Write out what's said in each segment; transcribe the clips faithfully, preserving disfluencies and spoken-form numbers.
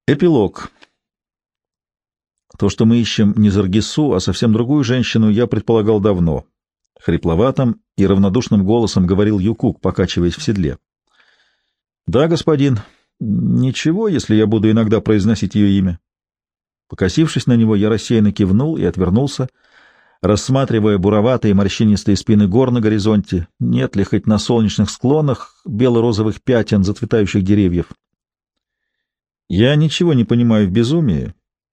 Эпилог. То, что мы ищем не Заргису, а совсем другую женщину, я предполагал давно. Хрипловатым и равнодушным голосом говорил Юкук, покачиваясь в седле. Да, господин, ничего, если я буду иногда произносить ее имя. Покосившись на него, я рассеянно кивнул и отвернулся, рассматривая буроватые морщинистые спины гор на горизонте, нет ли хоть на солнечных склонах бело-розовых пятен зацветающих деревьев. Я ничего не понимаю в безумии,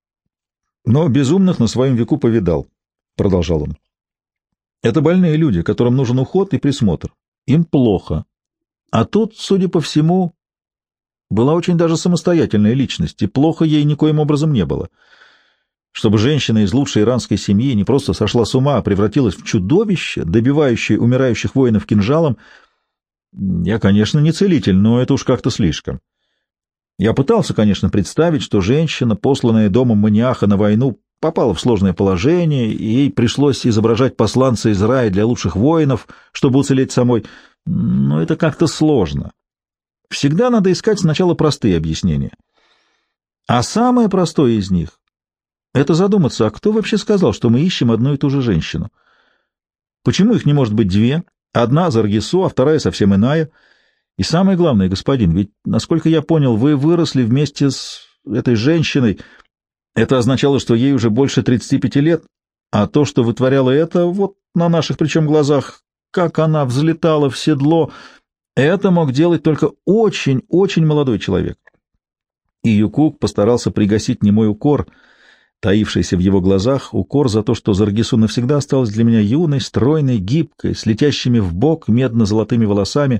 но безумных на своем веку повидал, — продолжал он. Это больные люди, которым нужен уход и присмотр. Им плохо. А тут, судя по всему, была очень даже самостоятельная личность, и плохо ей никоим образом не было. Чтобы женщина из лучшей иранской семьи не просто сошла с ума, а превратилась в чудовище, добивающее умирающих воинов кинжалом, я, конечно, не целитель, но это уж как-то слишком. Я пытался, конечно, представить, что женщина, посланная домом маниаха на войну, попала в сложное положение, и ей пришлось изображать посланца из рая для лучших воинов, чтобы уцелеть самой, но это как-то сложно. Всегда надо искать сначала простые объяснения. А самое простое из них — это задуматься, а кто вообще сказал, что мы ищем одну и ту же женщину? Почему их не может быть две? Одна — Заргису, а вторая совсем иная. И самое главное, господин, ведь, насколько я понял, вы выросли вместе с этой женщиной. Это означало, что ей уже больше тридцати пяти лет, а то, что вытворяло это, вот на наших причем глазах, как она взлетала в седло, это мог делать только очень-очень молодой человек. И Юкук постарался пригасить немой укор, таившийся в его глазах, укор за то, что Заргису навсегда осталась для меня юной, стройной, гибкой, с летящими в бок медно-золотыми волосами.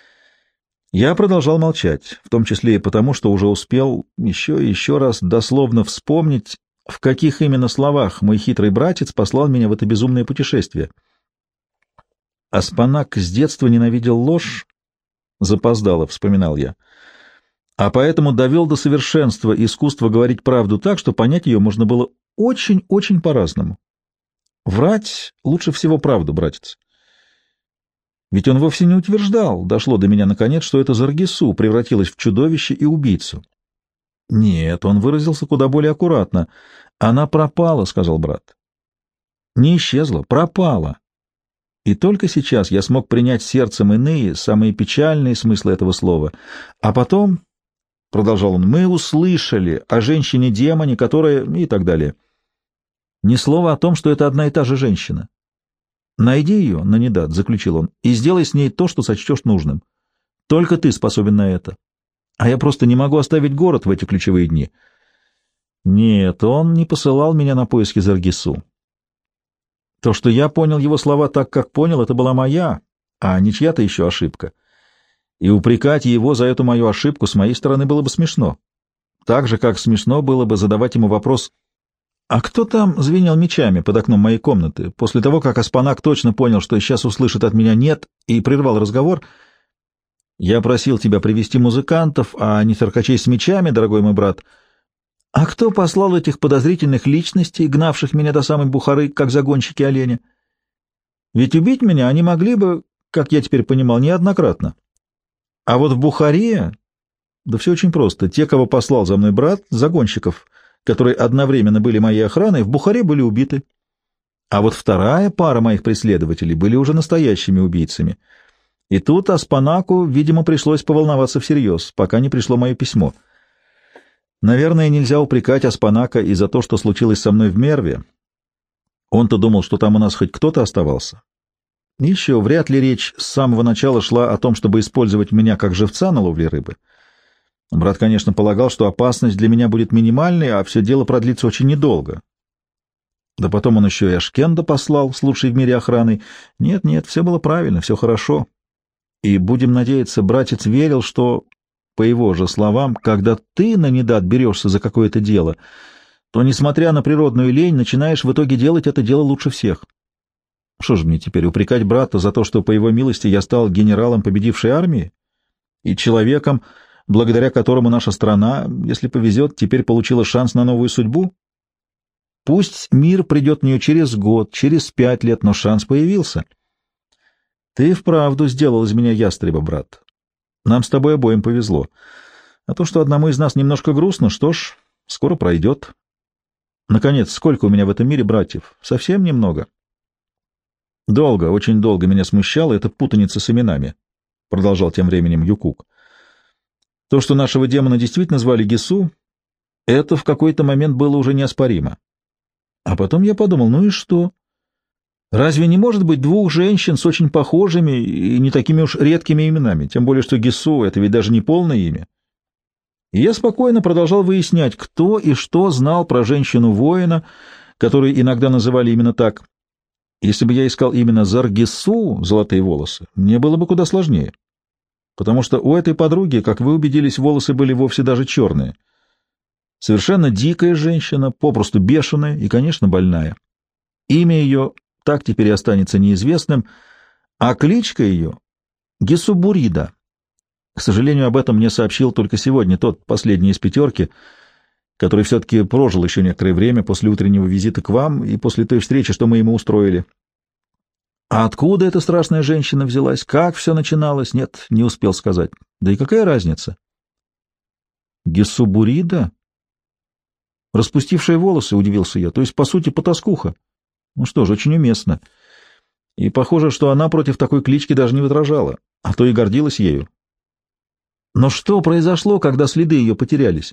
Я продолжал молчать, в том числе и потому, что уже успел еще и еще раз дословно вспомнить, в каких именно словах мой хитрый братец послал меня в это безумное путешествие. Аспанак с детства ненавидел ложь, запоздало, вспоминал я, а поэтому довел до совершенства искусство говорить правду так, что понять ее можно было очень-очень по-разному. Врать лучше всего правду, братец. Ведь он вовсе не утверждал, дошло до меня наконец, что это Заргису превратилась в чудовище и убийцу. Нет, он выразился куда более аккуратно. Она пропала, — сказал брат. Не исчезла, пропала. И только сейчас я смог принять сердцем иные, самые печальные смыслы этого слова. А потом, — продолжал он, — мы услышали о женщине-демоне, которая... и так далее. Ни слова о том, что это одна и та же женщина. «Найди ее, Нанидат», — заключил он, — «и сделай с ней то, что сочтешь нужным. Только ты способен на это. А я просто не могу оставить город в эти ключевые дни». Нет, он не посылал меня на поиски Заргису. То, что я понял его слова так, как понял, это была моя, а не чья-то еще ошибка. И упрекать его за эту мою ошибку с моей стороны было бы смешно. Так же, как смешно было бы задавать ему вопрос: «А кто там звенел мечами под окном моей комнаты?» После того, как Аспанак точно понял, что сейчас услышит от меня «нет», и прервал разговор. «Я просил тебя привести музыкантов, а не циркачей с мечами, дорогой мой брат. А кто послал этих подозрительных личностей, гнавших меня до самой Бухары, как загонщики оленя? Ведь убить меня они могли бы, как я теперь понимал, неоднократно. А вот в Бухаре... Да все очень просто. Те, кого послал за мной брат, загонщиков, которые одновременно были моей охраной, в Бухаре были убиты. А вот вторая пара моих преследователей были уже настоящими убийцами. И тут Аспанаку, видимо, пришлось поволноваться всерьез, пока не пришло мое письмо. Наверное, нельзя упрекать Аспанака и за то, что случилось со мной в Мерве. Он-то думал, что там у нас хоть кто-то оставался. Еще вряд ли речь с самого начала шла о том, чтобы использовать меня как живца на ловле рыбы. Брат, конечно, полагал, что опасность для меня будет минимальной, а все дело продлится очень недолго. Да потом он еще и Ашкенда послал с лучшей в мире охраной. Нет, нет, все было правильно, все хорошо. И, будем надеяться, братец верил, что, по его же словам, когда ты, Нанидат, берешься за какое-то дело, то, несмотря на природную лень, начинаешь в итоге делать это дело лучше всех. Что же мне теперь, упрекать брата за то, что, по его милости, я стал генералом победившей армии и человеком, благодаря которому наша страна, если повезет, теперь получила шанс на новую судьбу? Пусть мир придет в нее через год, через пять лет, но шанс появился. Ты вправду сделал из меня ястреба, брат. Нам с тобой обоим повезло. А то, что одному из нас немножко грустно, что ж, скоро пройдет. Наконец, сколько у меня в этом мире братьев? Совсем немного. Долго, очень долго меня смущала эта путаница с именами, — продолжал тем временем Юкук. То, что нашего демона действительно звали Гису, это в какой-то момент было уже неоспоримо. А потом я подумал, ну и что? Разве не может быть двух женщин с очень похожими и не такими уж редкими именами? Тем более, что Гису — это ведь даже не полное имя. И я спокойно продолжал выяснять, кто и что знал про женщину-воина, которую иногда называли именно так. Если бы я искал именно Заргису, золотые волосы, мне было бы куда сложнее. Потому что у этой подруги, как вы убедились, волосы были вовсе даже черные. Совершенно дикая женщина, попросту бешеная и, конечно, больная. Имя ее так теперь и останется неизвестным, а кличка ее — Гисубурида. К сожалению, об этом мне сообщил только сегодня тот последний из пятерки, который все-таки прожил еще некоторое время после утреннего визита к вам и после той встречи, что мы ему устроили. А откуда эта страшная женщина взялась? Как все начиналось? Нет, не успел сказать. Да и какая разница? Гисубурида? Распустившая волосы, удивился я, то есть, по сути, потаскуха. Ну что ж, очень уместно. И похоже, что она против такой клички даже не возражала, а то и гордилась ею. Но что произошло, когда следы ее потерялись?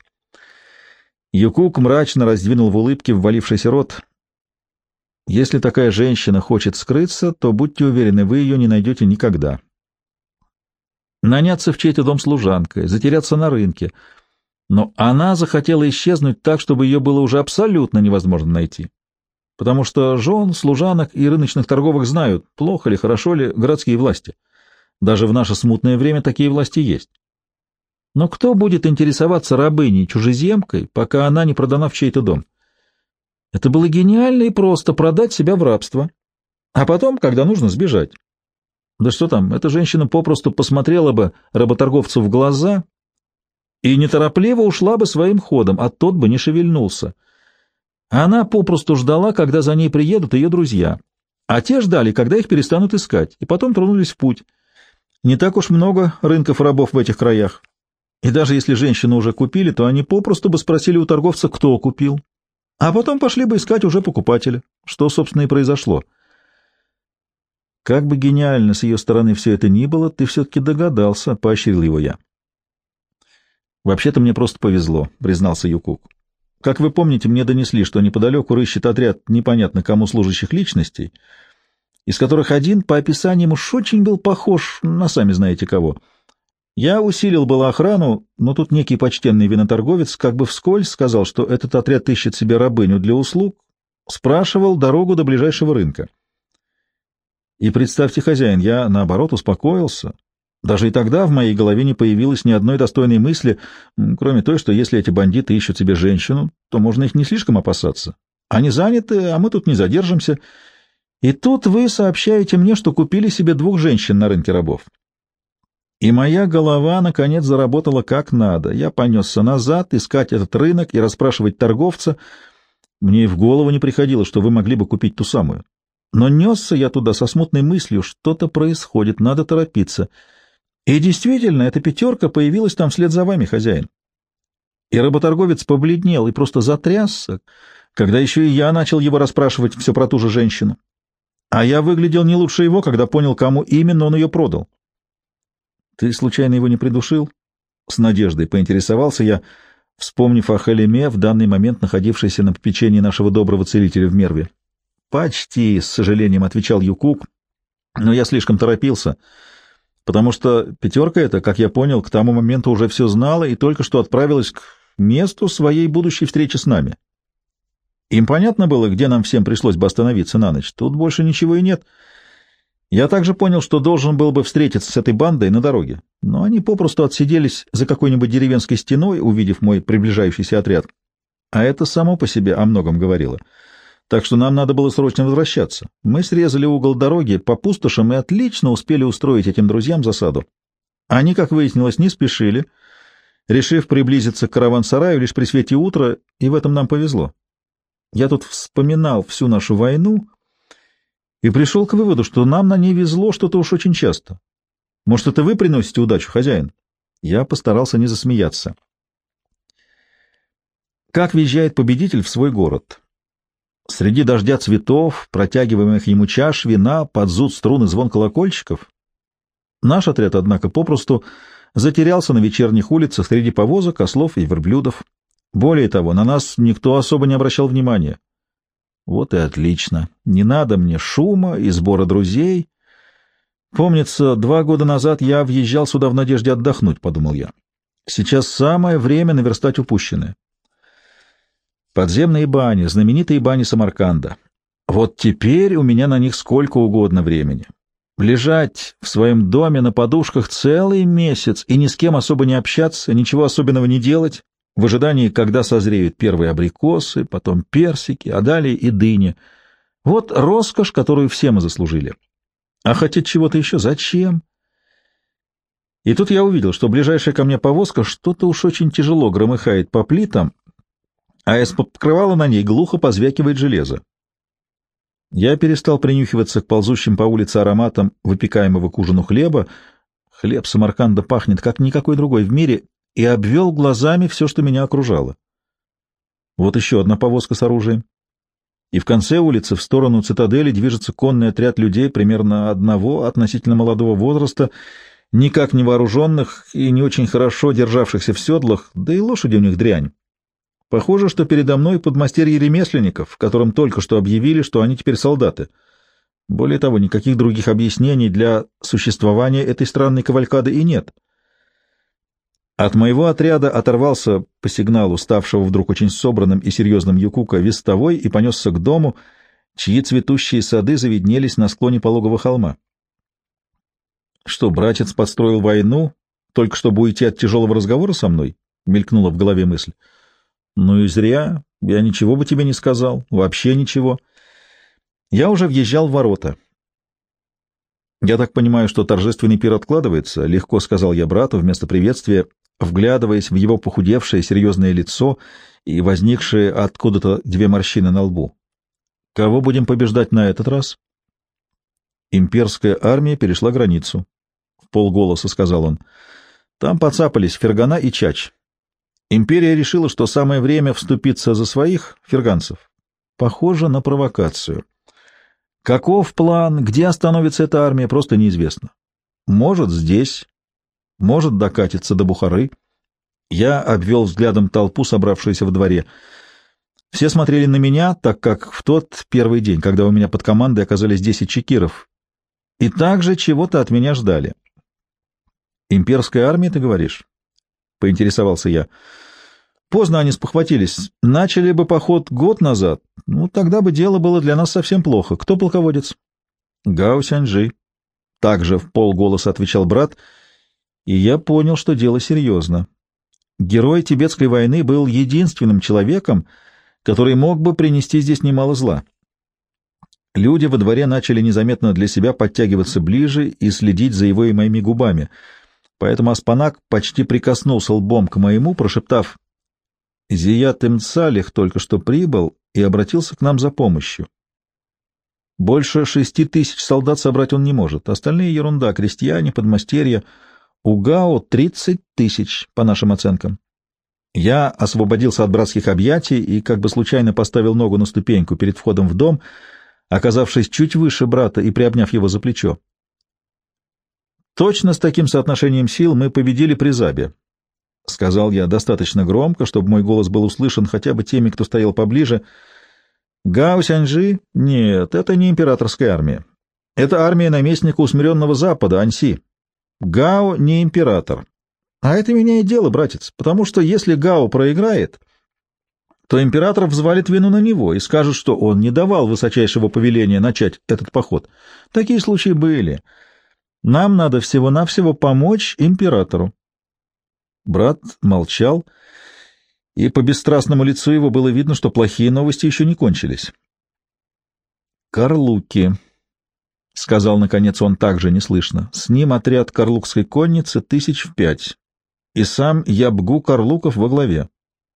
Юкук мрачно раздвинул в улыбке ввалившийся рот. Если такая женщина хочет скрыться, то, будьте уверены, вы ее не найдете никогда. Наняться в чей-то дом служанкой, затеряться на рынке. Но она захотела исчезнуть так, чтобы ее было уже абсолютно невозможно найти. Потому что жен, служанок и рыночных торговок знают, плохо ли, хорошо ли городские власти. Даже в наше смутное время такие власти есть. Но кто будет интересоваться рабыней-чужеземкой, пока она не продана в чей-то дом? Это было гениально и просто — продать себя в рабство. А потом, когда нужно, сбежать. Да что там, эта женщина попросту посмотрела бы работорговцу в глаза и неторопливо ушла бы своим ходом, а тот бы не шевельнулся. Она попросту ждала, когда за ней приедут ее друзья. А те ждали, когда их перестанут искать, и потом тронулись в путь. Не так уж много рынков рабов в этих краях. И даже если женщину уже купили, то они попросту бы спросили у торговца, кто купил. А потом пошли бы искать уже покупателя, что, собственно, и произошло. Как бы гениально с ее стороны все это ни было, ты все-таки догадался, — поощрил его я. Вообще-то мне просто повезло, — признался Юкук. Как вы помните, мне донесли, что неподалеку рыщет отряд непонятно кому служащих личностей, из которых один по описаниям уж очень был похож на сами знаете кого. Я усилил было охрану, но тут некий почтенный виноторговец как бы вскользь сказал, что этот отряд ищет себе рабыню для услуг, спрашивал дорогу до ближайшего рынка. И представьте, хозяин, я, наоборот, успокоился. Даже и тогда в моей голове не появилось ни одной достойной мысли, кроме той, что если эти бандиты ищут себе женщину, то можно их не слишком опасаться. Они заняты, а мы тут не задержимся. И тут вы сообщаете мне, что купили себе двух женщин на рынке рабов. И моя голова, наконец, заработала как надо. Я понесся назад, искать этот рынок и расспрашивать торговца. Мне и в голову не приходило, что вы могли бы купить ту самую. Но несся я туда со смутной мыслью, что-то происходит, надо торопиться. И действительно, эта пятерка появилась там вслед за вами, хозяин. И работорговец побледнел и просто затрясся, когда еще и я начал его расспрашивать все про ту же женщину. А я выглядел не лучше его, когда понял, кому именно он ее продал. — Ты случайно его не придушил? — с надеждой поинтересовался я, вспомнив о Халиме, в данный момент находившейся на попечении нашего доброго целителя в Мерве. — Почти, — с сожалением отвечал Юкук, — но я слишком торопился, потому что пятерка эта, как я понял, к тому моменту уже все знала и только что отправилась к месту своей будущей встречи с нами. Им понятно было, где нам всем пришлось бы остановиться на ночь. Тут больше ничего и нет. Я также понял, что должен был бы встретиться с этой бандой на дороге, но они попросту отсиделись за какой-нибудь деревенской стеной, увидев мой приближающийся отряд. А это само по себе о многом говорило. Так что нам надо было срочно возвращаться. Мы срезали угол дороги по пустошам и отлично успели устроить этим друзьям засаду. Они, как выяснилось, не спешили, решив приблизиться к караван-сараю лишь при свете утра, и в этом нам повезло. Я тут вспоминал всю нашу войну и пришел к выводу, что нам на ней везло что-то уж очень часто. Может, это вы приносите удачу, хозяин? Я постарался не засмеяться. Как въезжает победитель в свой город? Среди дождя цветов, протягиваемых ему чаш, вина, под зуд струн и звон колокольчиков? Наш отряд, однако, попросту затерялся на вечерних улицах среди повозок, ослов и верблюдов. Более того, на нас никто особо не обращал внимания. Вот и отлично. Не надо мне шума и сбора друзей. Помнится, два года назад я въезжал сюда в надежде отдохнуть, — подумал я. Сейчас самое время наверстать упущенное. Подземные бани, знаменитые бани Самарканда. Вот теперь у меня на них сколько угодно времени. Лежать в своем доме на подушках целый месяц и ни с кем особо не общаться, ничего особенного не делать, в ожидании, когда созреют первые абрикосы, потом персики, а далее и дыни. Вот роскошь, которую все мы заслужили. А хотеть чего-то еще зачем? И тут я увидел, что ближайшая ко мне повозка что-то уж очень тяжело громыхает по плитам, а из-под покрывала на ней глухо позвякивает железо. Я перестал принюхиваться к ползущим по улице ароматам выпекаемого к ужину хлеба. Хлеб Самарканда пахнет, как никакой другой в мире, и обвел глазами все, что меня окружало. Вот еще одна повозка с оружием. И в конце улицы, в сторону цитадели, движется конный отряд людей примерно одного относительно молодого возраста, никак не вооруженных и не очень хорошо державшихся в седлах, да и лошади у них дрянь. Похоже, что передо мной подмастерье ремесленников, которым только что объявили, что они теперь солдаты. Более того, никаких других объяснений для существования этой странной кавалькады и нет. От моего отряда оторвался по сигналу ставшего вдруг очень собранным и серьезным Юкука вестовой и понесся к дому, чьи цветущие сады завиднелись на склоне пологого холма. Что, братец подстроил войну, только чтобы уйти от тяжелого разговора со мной? Мелькнула в голове мысль. Ну и зря, я ничего бы тебе не сказал, вообще ничего. Я уже въезжал в ворота. Я так понимаю, что торжественный пир откладывается, легко сказал я брату вместо приветствия, вглядываясь в его похудевшее серьезное лицо и возникшие откуда-то две морщины на лбу. Кого будем побеждать на этот раз? Имперская армия перешла границу. В полголоса сказал он. Там поцапались Фергана и Чач. Империя решила, что самое время вступиться за своих ферганцев. Похоже на провокацию. Каков план, где остановится эта армия, просто неизвестно. Может, здесь, может, докатиться до Бухары. Я обвел взглядом толпу, собравшуюся во дворе. Все смотрели на меня, так как в тот первый день, когда у меня под командой оказались десять чекиров, и также чего-то от меня ждали. «Имперская армия, ты говоришь?» — поинтересовался я. Поздно они спохватились. Начали бы поход год назад, ну, тогда бы дело было для нас совсем плохо. Кто полководец? Гао Сяньжи. Также в полголоса отвечал брат, и я понял, что дело серьезно. Герой Тибетской войны был единственным человеком, который мог бы принести здесь немало зла. Люди во дворе начали незаметно для себя подтягиваться ближе и следить за его и моими губами, поэтому Аспанак почти прикоснулся лбом к моему, прошептав: «Зият Имцалих только что прибыл и обратился к нам за помощью. Больше шести тысяч солдат собрать он не может, остальные ерунда, крестьяне, подмастерья. У Гао тридцать тысяч, по нашим оценкам». Я освободился от братских объятий и как бы случайно поставил ногу на ступеньку перед входом в дом, оказавшись чуть выше брата и приобняв его за плечо. «Точно с таким соотношением сил мы победили при Забе», — сказал я достаточно громко, чтобы мой голос был услышан хотя бы теми, кто стоял поближе. «Гао Сяньжи? Нет, это не императорская армия. Это армия наместника усмиренного Запада, Аньси. Гао не император. А это меняет дело, братец, потому что если Гао проиграет, то император взвалит вину на него и скажет, что он не давал высочайшего повеления начать этот поход. Такие случаи были. Нам надо всего-навсего помочь императору». Брат молчал, и по бесстрастному лицу его было видно, что плохие новости еще не кончились. «Карлуки», — сказал, наконец, он также неслышно. «С ним отряд карлукской конницы тысяч в пять, и сам Ябгу Карлуков во главе».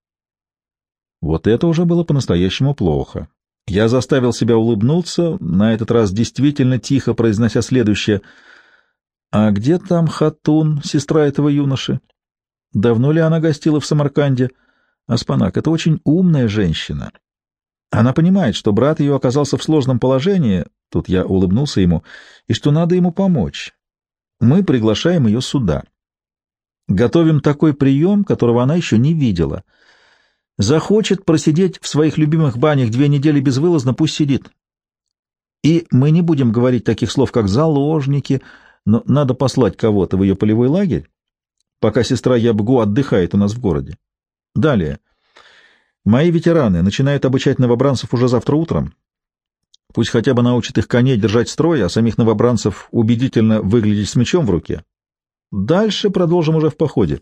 Вот это уже было по-настоящему плохо. Я заставил себя улыбнуться, на этот раз действительно тихо произнося следующее: «А где там Хатун, сестра этого юноши?» Давно ли она гостила в Самарканде? Аспанак — это очень умная женщина. Она понимает, что брат ее оказался в сложном положении, тут я улыбнулся ему, и что надо ему помочь. Мы приглашаем ее сюда. Готовим такой прием, которого она еще не видела. Захочет просидеть в своих любимых банях две недели безвылазно, пусть сидит. И мы не будем говорить таких слов, как «заложники», но надо послать кого-то в ее полевой лагерь, пока сестра Ябгу отдыхает у нас в городе. Далее. Мои ветераны начинают обучать новобранцев уже завтра утром. Пусть хотя бы научат их коней держать строй, а самих новобранцев убедительно выглядеть с мечом в руке. Дальше продолжим уже в походе.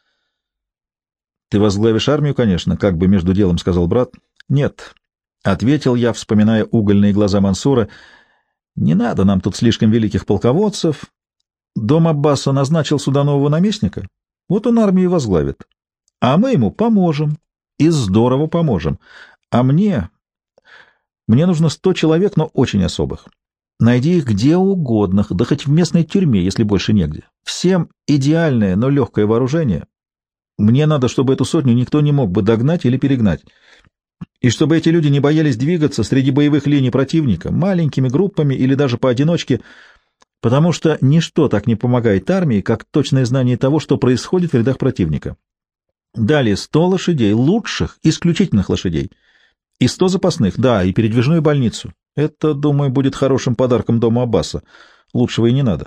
— Ты возглавишь армию, конечно, — как бы между делом сказал брат. — Нет, — ответил я, вспоминая угольные глаза Мансура. — Не надо нам тут слишком великих полководцев. Дом Аббаса назначил сюда нового наместника. Вот он армию возглавит. А мы ему поможем. И здорово поможем. А мне... Мне нужно сто человек, но очень особых. Найди их где угодно, да хоть в местной тюрьме, если больше негде. Всем идеальное, но легкое вооружение. Мне надо, чтобы эту сотню никто не мог бы догнать или перегнать. И чтобы эти люди не боялись двигаться среди боевых линий противника, маленькими группами или даже поодиночке, потому что ничто так не помогает армии, как точное знание того, что происходит в рядах противника. Далее сто лошадей, лучших, исключительных лошадей. И сто запасных, да, и передвижную больницу. Это, думаю, будет хорошим подарком дому Аббаса. Лучшего и не надо.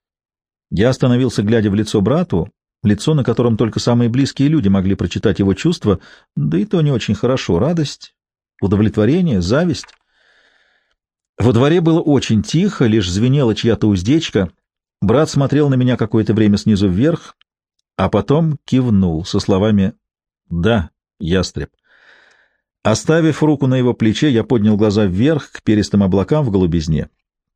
Я остановился, глядя в лицо брату, лицо, на котором только самые близкие люди могли прочитать его чувства, да и то не очень хорошо. Радость, удовлетворение, зависть. Во дворе было очень тихо, лишь звенела чья-то уздечка. Брат смотрел на меня какое-то время снизу вверх, а потом кивнул со словами «Да, ястреб». Оставив руку на его плече, я поднял глаза вверх к перистым облакам в голубизне.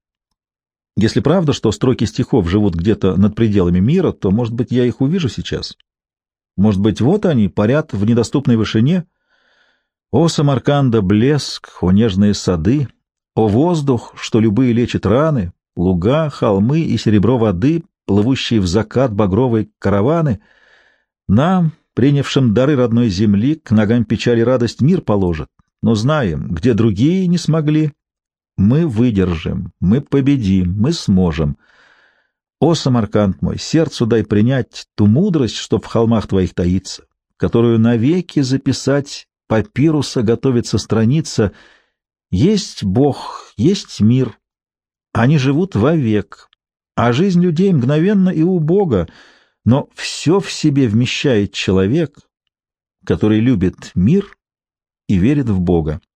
Если правда, что строки стихов живут где-то над пределами мира, то, может быть, я их увижу сейчас. Может быть, вот они, парят в недоступной вышине. О, Самарканда, блеск, о, нежные сады, о, воздух, что любые лечит раны, луга, холмы и серебро воды, плывущие в закат багровые караваны, нам, принявшим дары родной земли, к ногам печали радость мир положит, но знаем, где другие не смогли, мы выдержим, мы победим, мы сможем. О, Самарканд мой, сердцу дай принять ту мудрость, что в холмах твоих таится, которую навеки записать папируса готовится страница. Есть Бог, есть мир, они живут вовек, а жизнь людей мгновенна и убога, но все в себе вмещает человек, который любит мир и верит в Бога.